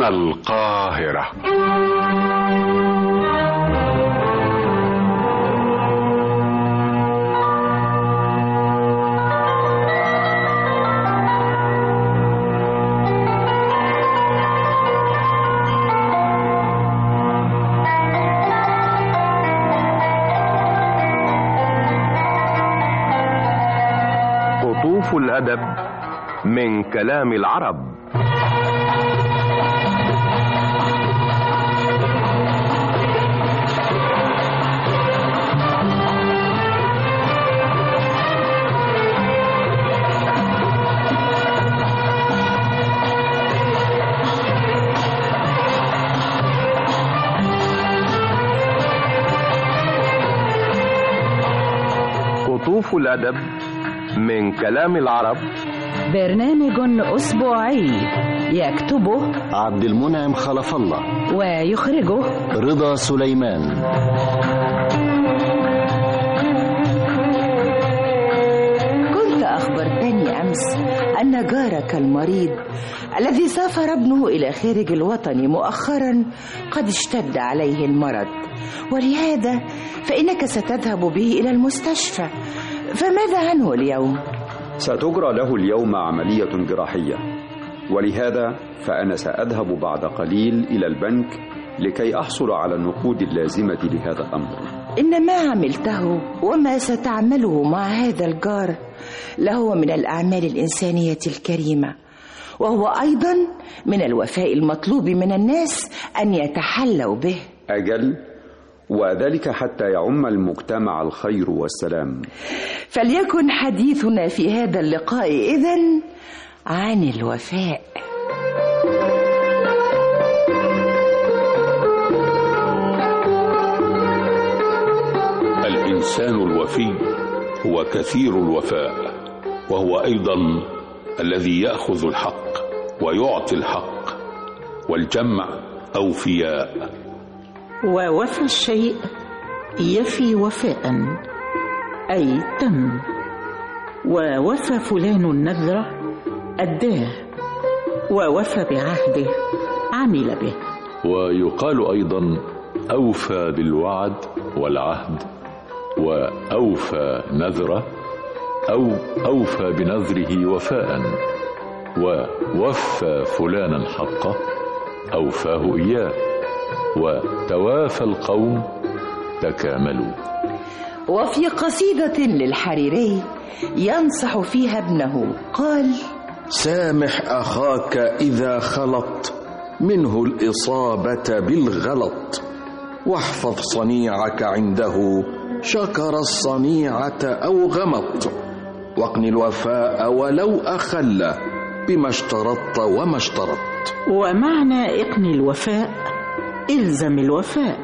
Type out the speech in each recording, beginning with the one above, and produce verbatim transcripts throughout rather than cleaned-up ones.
القاهرة. قطوف الأدب من كلام العرب. قطوف الأدب من كلام العرب، برنامج أسبوعي يكتبه عبد المنعم خلف الله ويخرجه رضا سليمان. كنت أخبرتني أمس أن جارك المريض الذي سافر ابنه إلى خارج الوطن مؤخرا قد اشتد عليه المرض، ولهذا فإنك ستذهب به إلى المستشفى، فماذا عنه اليوم؟ ستجرى له اليوم عملية جراحية، ولهذا فأنا سأذهب بعد قليل إلى البنك لكي أحصل على النقود اللازمة لهذا الأمر. إن ما عملته وما ستعمله مع هذا الجار لهو من الأعمال الإنسانية الكريمة، وهو أيضا من الوفاء المطلوب من الناس أن يتحلوا به. أجل، وذلك حتى يعم المجتمع الخير والسلام. فليكن حديثنا في هذا اللقاء إذن عن الوفاء. الإنسان الوفي هو كثير الوفاء، وهو أيضا الذي يأخذ الحق ويعطي الحق، والجمع أوفياء. ووفى الشيء يفي وفاء، أي تم. ووفى فلان النذر أداه، ووفى بعهده عمل به. ويقال أيضا أوفى بالوعد والعهد، وأوفى نذره أو أوفى بنذره وفاء، ووفى فلانا حقه أوفاه إياه، وتوافى القوم تكاملوا. وفي قصيدة للحريري ينصح فيها ابنه قال: سامح أخاك إذا خلط منه الإصابة بالغلط، واحفظ صنيعك عنده شكر الصنيعة أو غمط، واقن الوفاء ولو أخل بما اشترطت وما اشترطت. ومعنى اقن الوفاء إلزم الوفاء.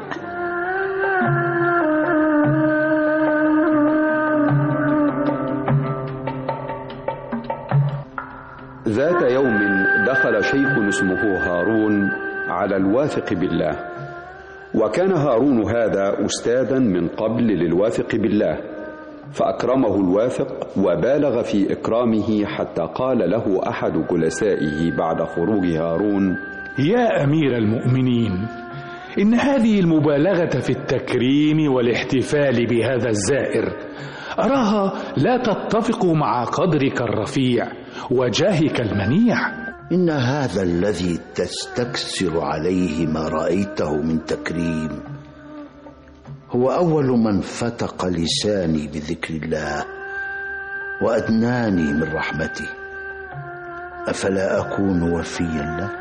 ذات يوم دخل شيخ اسمه هارون على الواثق بالله، وكان هارون هذا أستاذا من قبل للواثق بالله، فأكرمه الواثق وبالغ في إكرامه حتى قال له أحد جلسائه بعد خروج هارون: يا أمير المؤمنين، إن هذه المبالغة في التكريم والاحتفال بهذا الزائر أراها لا تتفق مع قدرك الرفيع وجاهك المنيع. إن هذا الذي تستكثر عليه ما رأيته من تكريم هو أول من فتق لساني بذكر الله وأدناني من رحمته، أفلا أكون وفيا له؟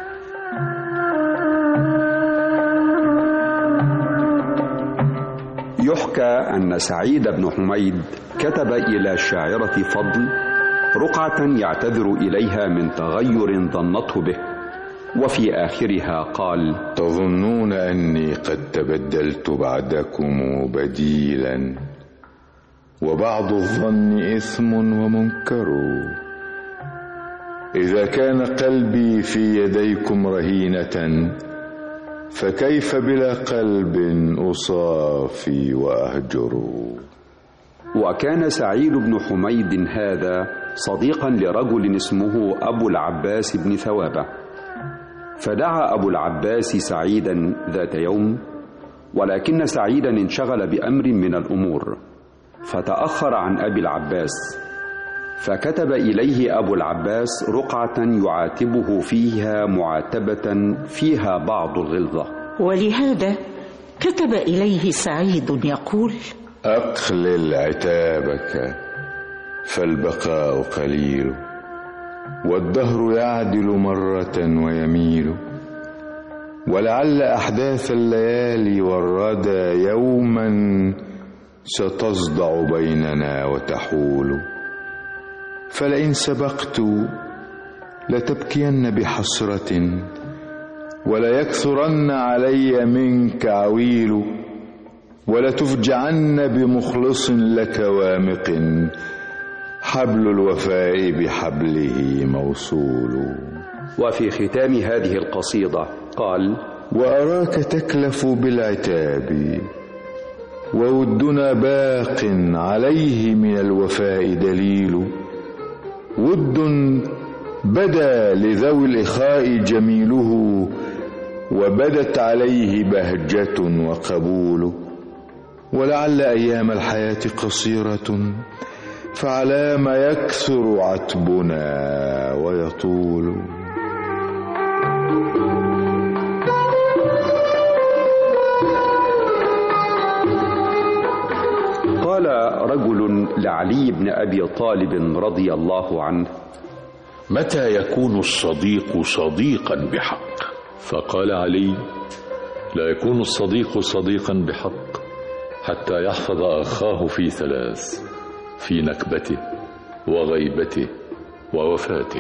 يحكى أن سعيد بن حميد كتب إلى الشاعرة فضل رقعة يعتذر إليها من تغير ظنته به، وفي آخرها قال: تظنون أني قد تبدلت بعدكم بديلا، وبعض الظن إثم ومنكر. إذا كان قلبي في يديكم رهينة، فكيف بلا قلب أصافي وأهجر. وكان سعيد بن حميد هذا صديقا لرجل اسمه أبو العباس بن ثوابة، فدعا أبو العباس سعيدا ذات يوم، ولكن سعيدا انشغل بأمر من الأمور فتأخر عن أبي العباس، فكتب إليه أبو العباس رقعة يعاتبه فيها معاتبة فيها بعض الغلظة. ولهذا كتب إليه سعيد يقول: أقلل عتابك فالبقاء قليل، والدهر يعدل مرة ويميل، ولعل أحداث الليالي والردى يوما ستصدع بيننا وتحول، فلئن سبقت لتبكين بحسرة، وليكثرن علي منك عويل، ولتفجعن بمخلص لك وامق، حبل الوفاء بحبله موصول. وفي ختام هذه القصيدة قال: وأراك تكلف بالعتاب، وودنا باق عليه من الوفاء دليل، ود بدا لذوي الإخاء جميله، وبدت عليه بهجة وقبول، ولعل أيام الحياة قصيرة، فعلى ما يكثر عتبنا ويطول. قال رجل لعلي بن أبي طالب رضي الله عنه: متى يكون الصديق صديقا بحق؟ فقال علي: لا يكون الصديق صديقا بحق حتى يحفظ أخاه في ثلاث: في نكبته وغيبته ووفاته.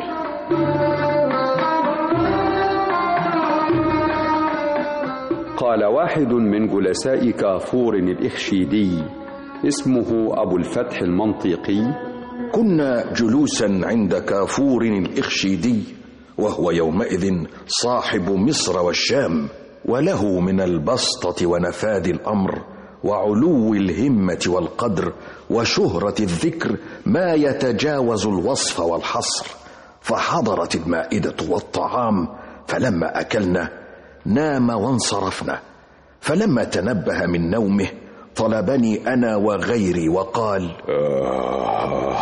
قال واحد من جلساء كافور الإخشيدي اسمه أبو الفتح المنطيقي: كنا جلوسا عند كافور الإخشيدي، وهو يومئذ صاحب مصر والشام، وله من البسطة ونفاذ الأمر وعلو الهمة والقدر وشهرة الذكر ما يتجاوز الوصف والحصر. فحضرت المائدة والطعام، فلما أكلنا نام وانصرفنا، فلما تنبه من نومه طلبني أنا وغيري وقال: آه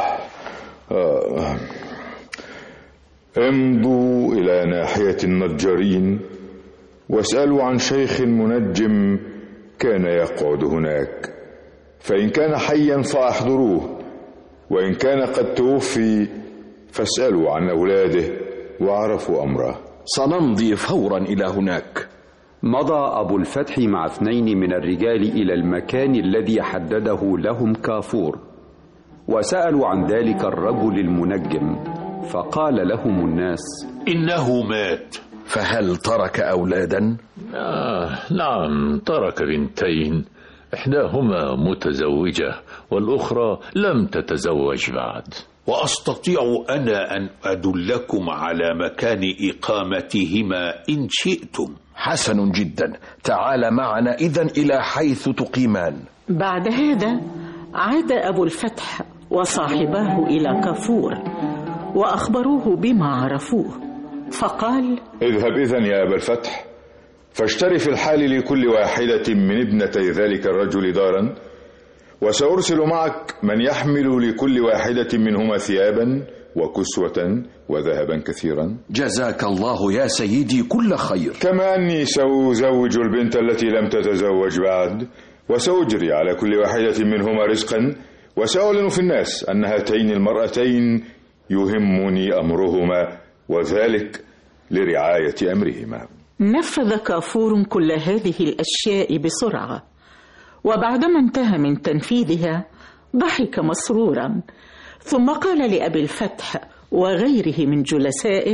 آه امضوا إلى ناحية النجارين واسألوا عن شيخ منجم كان يقعد هناك، فإن كان حيا فأحضروه، وإن كان قد توفي فاسألوا عن أولاده وعرفوا أمره. سنمضي فورا إلى هناك. مضى أبو الفتح مع اثنين من الرجال إلى المكان الذي حدده لهم كافور، وسألوا عن ذلك الرجل المنجم، فقال لهم الناس: إنه مات. فهل ترك أولادا؟ آه نعم، ترك بنتين، إحداهما متزوجة والأخرى لم تتزوج بعد. وأستطيع أنا أن أدلكم على مكان إقامتهما إن شئتم. حسن جدا، تعال معنا إذن إلى حيث تقيمان. بعد هذا عاد أبو الفتح وصاحباه إلى كافور وأخبروه بما عرفوه، فقال: اذهب إذن يا أبا الفتح، فاشتري في الحال لكل واحدة من ابنتي ذلك الرجل دارا، وسأرسل معك من يحمل لكل واحدة منهما ثيابا وكسوة وذهبا كثيرا. جزاك الله يا سيدي كل خير. كما أني سأزوج البنت التي لم تتزوج بعد، وسأجري على كل واحدة منهما رزقا، وسأعلن في الناس أن هاتين المرأتين يهمني أمرهما، وذلك لرعاية أمرهما. نفذ كافور كل هذه الأشياء بسرعة، وبعدما انتهى من تنفيذها ضحك مسرورا، ثم قال لأبي الفتح وغيره من جلسائه: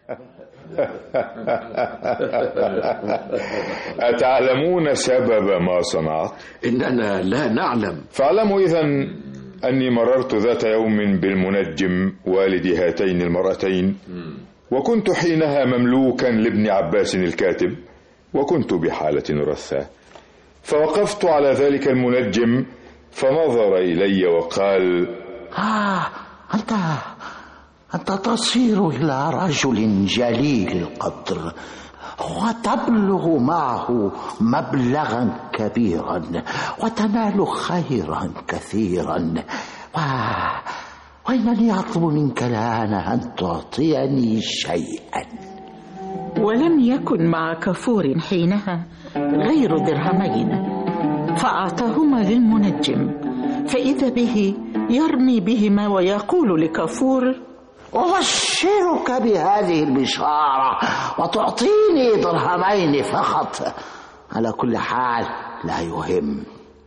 أتعلمون سبب ما صنعت؟ إننا لا نعلم. فاعلموا إذن أني مررت ذات يوم بالمنجم والد هاتين المرأتين، وكنت حينها مملوكا لابن عباس الكاتب، وكنت بحالة رثة، فوقفت على ذلك المنجم فنظر إلي وقال: آه أنت أنت تصير إلى رجل جليل القدر وتبلغ معه مبلغا كبيرا وتنال خيرا كثيرا و... وإنني أطلب منك الآن أن تعطيني شيئا. ولم يكن مع كافور حينها غير درهمين، فأعطاهما للمنجم، فإذا به يرمي بهما ويقول لكافور: أبشرك بهذه البشارة وتعطيني درهمين فقط. على كل حال لا يهم،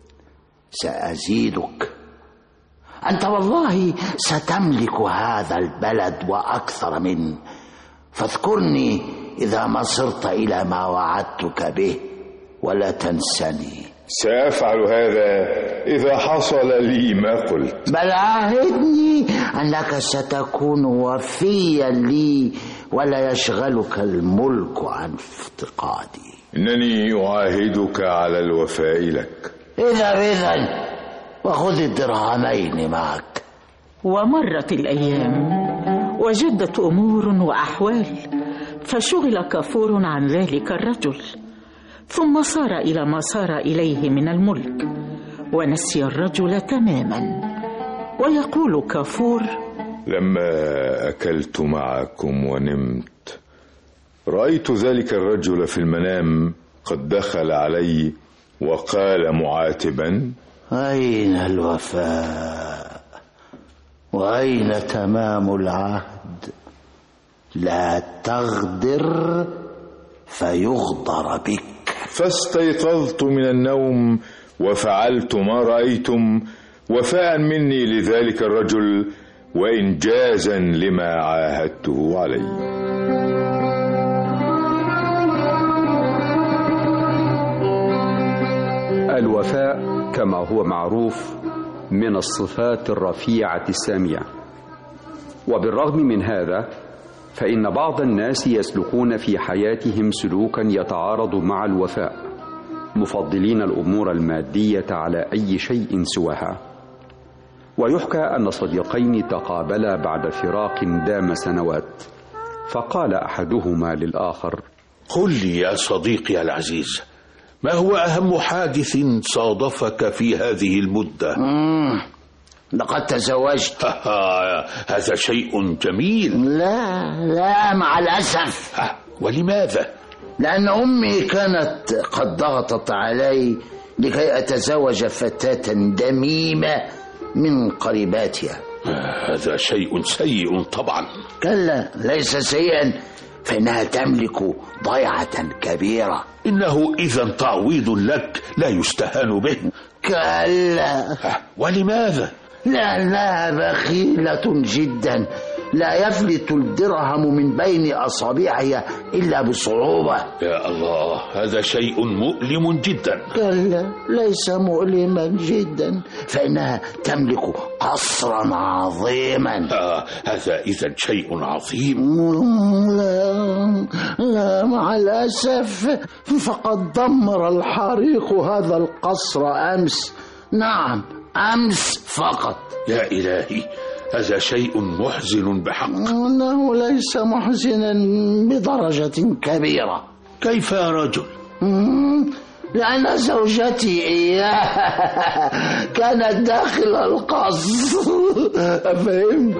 سأزيدك. أنت والله ستملك هذا البلد وأكثر منه، فاذكرني إذا ما صرت إلى ما وعدتك به ولا تنسني. سأفعل هذا إذا حصل لي ما قلت. بل عاهدني أنك ستكون وفيا لي ولا يشغلك الملك عن افتقادي. إنني أعاهدك على الوفاء لك. إذا إذن وخذ الدرهمين معك. ومرت الأيام وجدت أمور وأحوال، فشغل كافور عن ذلك الرجل، ثم صار إلى ما صار إليه من الملك ونسي الرجل تماما. ويقول كافور: لما أكلت معكم ونمت رأيت ذلك الرجل في المنام قد دخل علي وقال معاتبا: أين الوفاء وأين تمام العهد؟ لا تغدر فيغدر بك. فاستيقظت من النوم وفعلت ما رأيتم وفاء مني لذلك الرجل وإنجازا لما عاهدته عليه. الوفاء كما هو معروف من الصفات الرفيعة السامية، وبالرغم من هذا فإن بعض الناس يسلكون في حياتهم سلوكا يتعارض مع الوفاء، مفضلين الأمور المادية على أي شيء سواها. ويحكى أن صديقين تقابلا بعد فراق دام سنوات، فقال أحدهما للآخر: قل لي يا صديقي العزيز، ما هو أهم حادث صادفك في هذه المدة؟ مم. لقد تزوجت. هذا شيء جميل. لا لا مع الأسف. ولماذا؟ لأن أمي كانت قد ضغطت علي لكي أتزوج فتاة دميمة من قريباتها. هذا شيء سيء طبعا. كلا، ليس سيئا، فإنها تملك ضيعة كبيرة. إنه إذا تعويض لك لا يستهان به. كلا. ولماذا؟ لأنها بخيلة جدا، لا يفلت الدرهم من بين أصابعها إلا بصعوبة. يا الله، هذا شيء مؤلم جدا. كلا، ليس مؤلما جدا، فإنها تملك قصرا عظيما. آه، هذا إذا شيء عظيم. لا لا مع الأسف، فقد دمر الحريق هذا القصر أمس. نعم، أمس فقط. يا إلهي، هذا شيء محزن بحق. إنه ليس محزنا بدرجة كبيرة. كيف يا رجل؟ لأن زوجتي إياها كانت داخل القصر. فهمت؟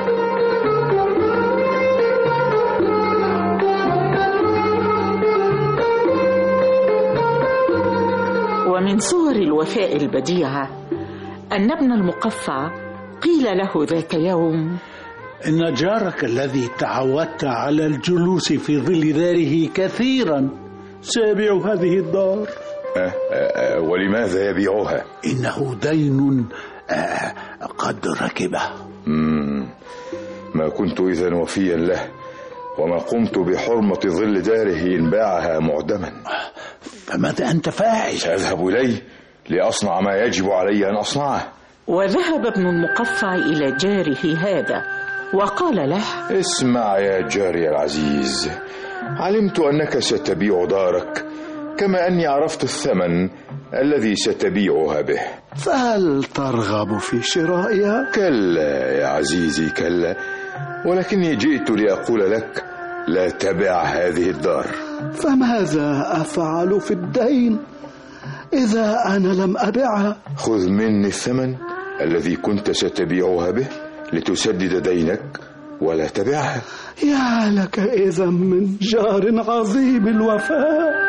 ومن صور الوفاء البديعة أن ابن المقفع قيل له ذات يوم: إن جارك الذي تعودت على الجلوس في ظل داره كثيرا سيبيع هذه الدار. أه أه ولماذا يبيعها؟ إنه دين أه قد ركبه. مم. ما كنت إذن وفيا له، وما قمت بحرمة ظل داره إن باعها معدما. فماذا أنت فاعل؟ سأذهب إليه لأصنع ما يجب علي أن أصنعه. وذهب ابن المقفع إلى جاره هذا وقال له: اسمع يا جاري العزيز، علمت أنك ستبيع دارك كما أني عرفت الثمن الذي ستبيعها به، فهل ترغب في شرائها؟ كلا يا عزيزي كلا، ولكني جئت لأقول لك لا تبع هذه الدار. فماذا أفعل في الدين إذا أنا لم أبعها؟ خذ مني الثمن الذي كنت ستبيعها به لتسدد دينك ولا تبعها. يا لك إذا من جار عظيم الوفاء.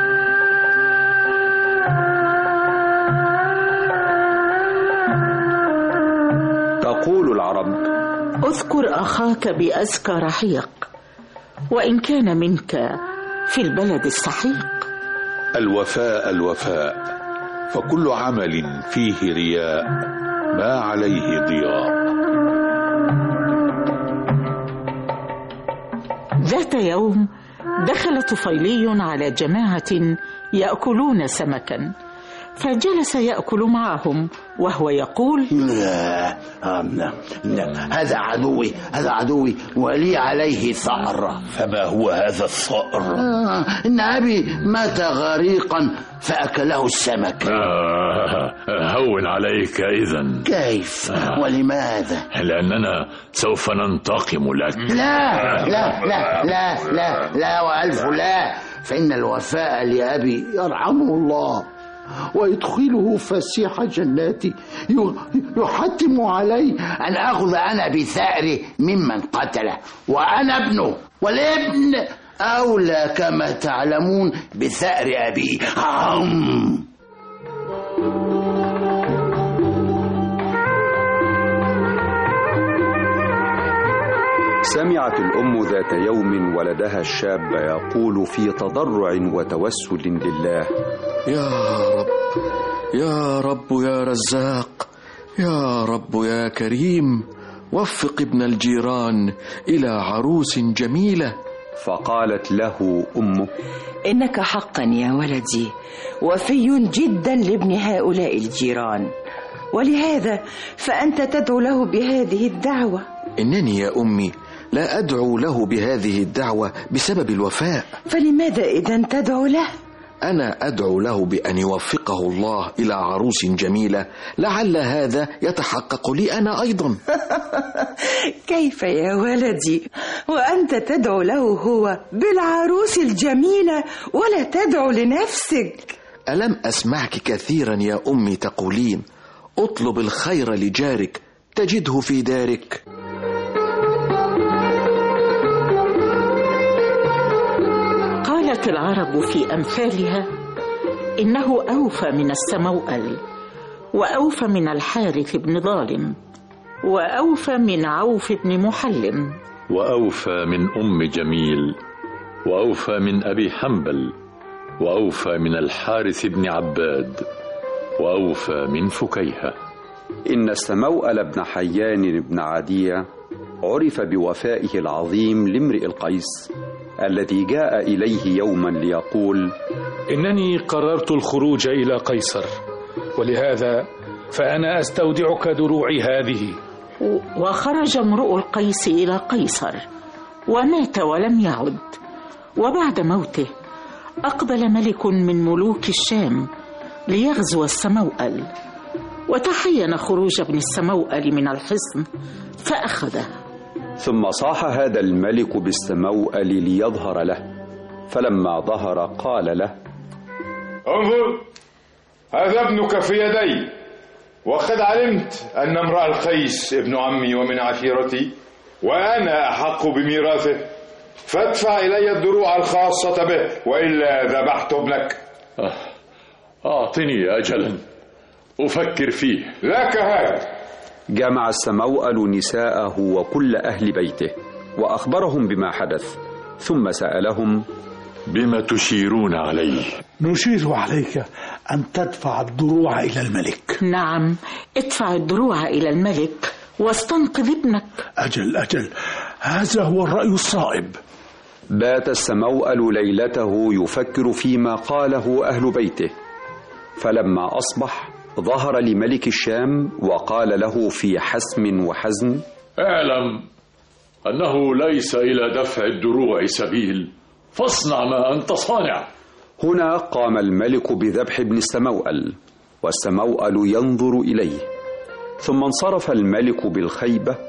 تقول العرب: اذكر أخاك بأزكى رحيق، وإن كان منك في البلد السحيق. الوفاء الوفاء، فكل عمل فيه رياء ما عليه ضياء. ذات يوم دخل طفيلي على جماعة يأكلون سمكا، فجلس يأكل معهم وهو يقول: لا لا لا هذا عدوي هذا عدوي ولي عليه ثأر. فما هو هذا الثأر؟ آه إن أبي مات غريقا فأكله السمك. آه هون عليك إذن. كيف آه ولماذا؟ لأننا سوف ننتقم لك. لا لا لا لا لا لا وألف لا، فإن الوفاء لأبي يرحمه الله ويدخله فسيح جناتي يحتم علي أن أخذ أنا بثأره ممن قتله، وأنا ابنه، والابن أولى كما تعلمون بثأر أبيه. سمعت الأم ذات يوم ولدها الشاب يقول في تضرع وتوسل لله: يا رب يا رب يا رزاق، يا رب يا كريم، وفق ابن الجيران إلى عروس جميلة. فقالت له أمه: إنك حقا يا ولدي وفي جدا لابن هؤلاء الجيران، ولهذا فأنت تدعو له بهذه الدعوة. إنني يا أمي لا أدعو له بهذه الدعوة بسبب الوفاء. فلماذا إذن تدعو له؟ أنا أدعو له بأن يوفقه الله إلى عروس جميلة، لعل هذا يتحقق لي أنا أيضا. كيف يا ولدي وأنت تدعو له هو بالعروس الجميلة ولا تدعو لنفسك؟ ألم أسمعك كثيرا يا أمي تقولين: اطلب الخير لجارك تجده في دارك. قالت العرب في أمثالها: إنه أوفى من السموأل، وأوفى من الحارث بن ظالم، وأوفى من عوف بن محلم، وأوفى من أم جميل، وأوفى من أبي حنبل، وأوفى من الحارث بن عباد، وأوفى من فكيهة. إن السموأل بن حيان بن عدية عرف بوفائه العظيم لامرئ القيس الذي جاء إليه يوما ليقول: إنني قررت الخروج إلى قيصر، ولهذا فأنا أستودعك دروعي هذه. وخرج امرؤ القيس إلى قيصر ومات ولم يعد. وبعد موته أقبل ملك من ملوك الشام ليغزو السموأل، وتحين خروج ابن السموأل من الحصن فأخذه. ثم صاح هذا الملك بالسموأل ليظهر له، فلما ظهر قال له: انظر، هذا ابنك في يدي، وقد علمت أن امرأ القيس ابن عمي ومن عشيرتي، وأنا أحق بميراثه، فادفع إلي الدروع الخاصة به، وإلا ذبحت ابنك. أعطني أجلا أفكر فيه. لك هذا. جمع السموأل نساءه وكل أهل بيته وأخبرهم بما حدث، ثم سألهم: بما تشيرون عليه؟ نشير عليك أن تدفع الدروع إلى الملك. نعم، ادفع الدروع إلى الملك واستنقذ ابنك. أجل أجل، هذا هو الرأي الصائب. بات السموأل ليلته يفكر فيما قاله أهل بيته، فلما أصبح ظهر لملك الشام وقال له في حسم وحزن: اعلم أنه ليس إلى دفع الدروع سبيل، فاصنع ما أنت صانع. هنا قام الملك بذبح ابن السموأل، والسموأل ينظر إليه، ثم انصرف الملك بالخيبة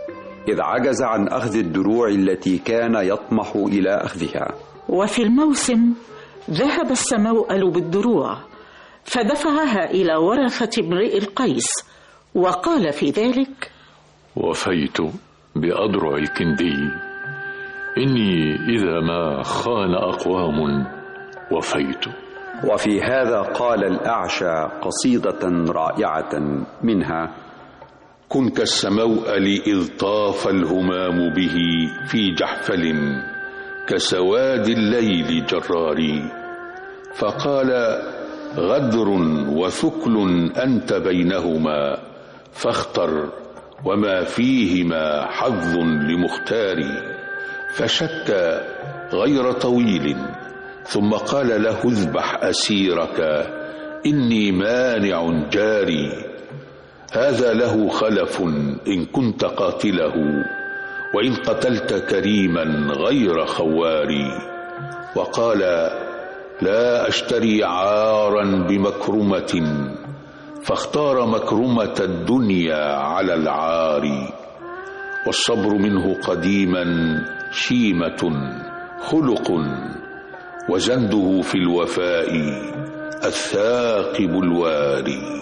إذ عجز عن أخذ الدروع التي كان يطمح إلى أخذها. وفي الموسم ذهب السموأل بالدروع فدفعها إلى ورثة امرئ القيس، وقال في ذلك: وفيت بأضرع الكندي، إني إذا ما خان أقوام وفيت. وفي هذا قال الأعشى قصيدة رائعة منها: كن كالسموأل إذ طاف الهمام به في جحفل كسواد الليل جراري، فقال: غدر وثكل أنت بينهما، فاختر وما فيهما حظ لمختاري. فشك غير طويل، ثم قال له: اذبح أسيرك إني مانع جاري. هذا له خلف إن كنت قاتله، وإن قتلت كريما غير خواري. وقال: لا أشتري عارا بمكرمة، فاختار مكرمة الدنيا على العار. والصبر منه قديما شيمة خلق، وزنده في الوفاء الثاقب الواري.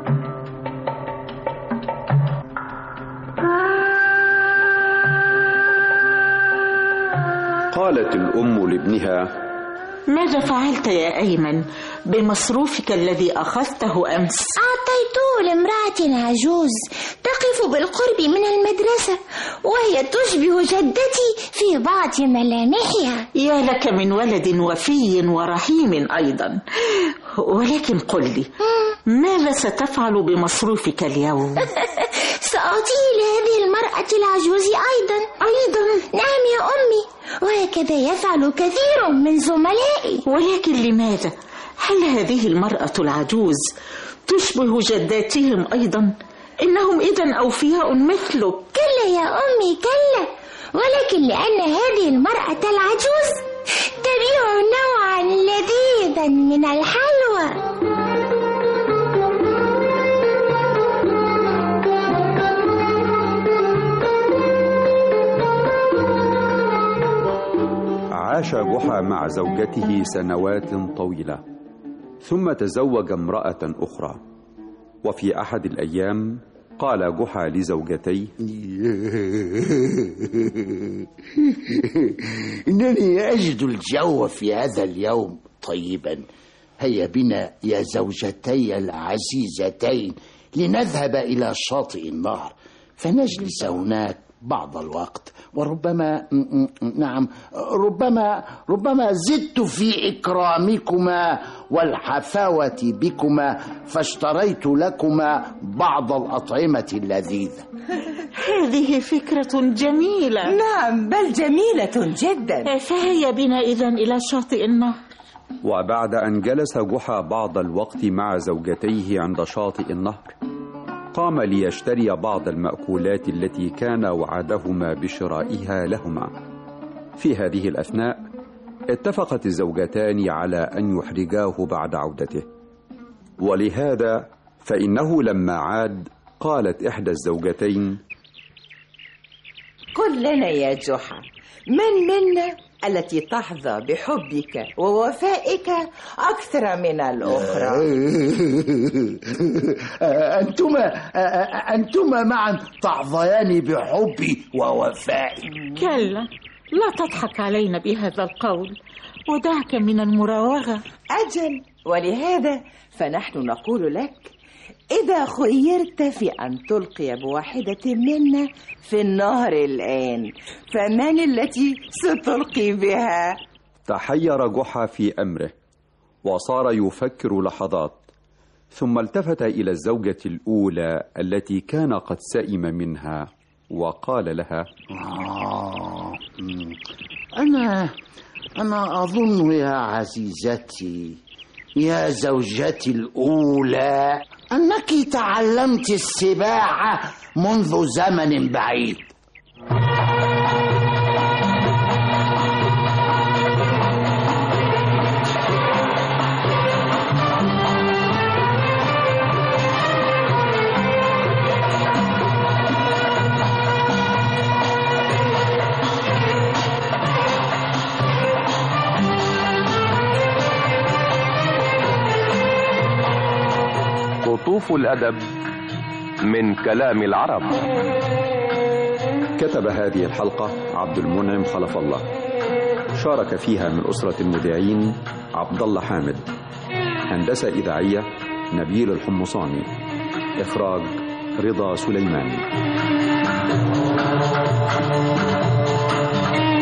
قالت الأم لابنها: ماذا فعلت يا أيمن بمصروفك الذي أخذته أمس؟ أعطيته لامرأة عجوز تقف بالقرب من المدرسة، وهي تشبه جدتي في بعض ملامحها. يا لك من ولد وفي ورحيم أيضا. ولكن قل لي، ماذا ستفعل بمصروفك اليوم؟ سأعطيه لهذه المرأة العجوز أيضا. أيضا؟ نعم يا أمي، وهكذا يفعل كثير من زملائي. ولكن لماذا؟ هل هذه المرأة العجوز تشبه جداتهم أيضا؟ إنهم إذن أوفياء مثلك. كلا يا أمي كلا، ولكن لأن هذه المرأة العجوز تبيع نوعا لذيذا من الحلوى. عاش جحا مع زوجته سنوات طويلة، ثم تزوج امرأة أخرى. وفي أحد الأيام قال جحا لزوجتيه: إنني أجد الجو في هذا اليوم طيبا، هيا بنا يا زوجتي العزيزتين لنذهب إلى شاطئ النهر فنجلس هناك بعض الوقت، وربما نعم ربما ربما زدت في إكرامكما والحفاوة بكما، فاشتريت لكما بعض الأطعمة اللذيذة. هذه فكرة جميلة. نعم، بل جميلة جدا. فهيا بنا إذن إلى شاطئ النهر. وبعد أن جلس جحا بعض الوقت مع زوجتيه عند شاطئ النهر، قام ليشتري بعض المأكولات التي كان وعدهما بشرائها لهما. في هذه الأثناء اتفقت الزوجتان على أن يحرجاه بعد عودته، ولهذا فإنه لما عاد قالت إحدى الزوجتين: قل لنا يا جحا، من منا التي تحظى بحبك ووفائك أكثر من الأخرى؟ أنتما أنتما معا تحظيان بحبي ووفائي. كلا، لا تضحك علينا بهذا القول، ودعك من المراوغة. أجل، ولهذا فنحن نقول لك: إذا خيرت في أن تلقي بواحدة منا في النهر الآن، فمن التي ستلقي بها؟ تحير جحا في أمره وصار يفكر لحظات، ثم التفت إلى الزوجة الأولى التي كان قد سئم منها وقال لها: آه أنا أنا أظن يا عزيزتي يا زوجتي الأولى أنك تعلمت السباحة منذ زمن بعيد. قطوف الأدب من كلام العرب. كتب هذه الحلقة عبد المنعم خلف الله، شارك فيها من أسرة المذيعين عبد الله حامد، هندسة إذاعية نبيل الحمصاني، إخراج رضا سليمان.